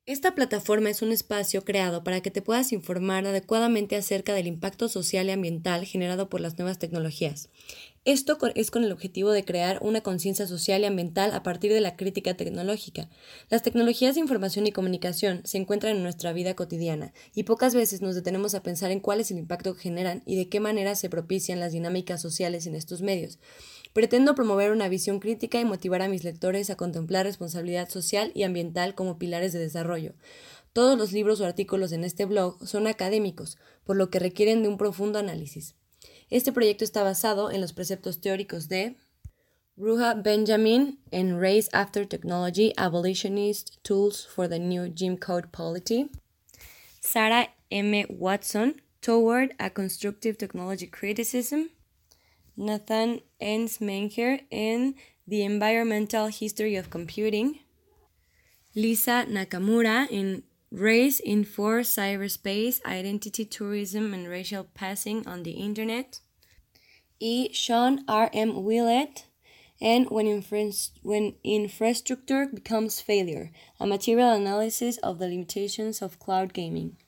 Esta plataforma es un espacio creado para que te puedas informar adecuadamente acerca del impacto social y ambiental generado por las nuevas tecnologías. Es con el objetivo de crear una conciencia social y ambiental a partir de la crítica tecnológica. Las tecnologías de información y comunicación se encuentran en nuestra vida cotidiana y pocas veces nos detenemos a pensar en cuál es el impacto que generan y de qué manera se propician las dinámicas sociales en estos medios. Pretendo promover una visión crítica y motivar a mis lectores a contemplar responsabilidad social y ambiental como pilares de desarrollo. Todos los libros o artículos en este blog son académicos, por lo que requieren de un profundo análisis. Este proyecto está basado en los preceptos teóricos de Ruha Benjamin en Race After Technology, Abolitionist Tools for the New Jim Code Polity, Sarah M. Watson, Toward a Constructive Technology Criticism, Nathan Ensmenger in The Environmental History of Computing, Lisa Nakamura in Race in For Cyberspace, Identity Tourism and Racial Passing on the Internet, y Sean R. M. Willett and when Infrastructure Becomes Failure, a Material Analysis of the Limitations of Cloud Gaming.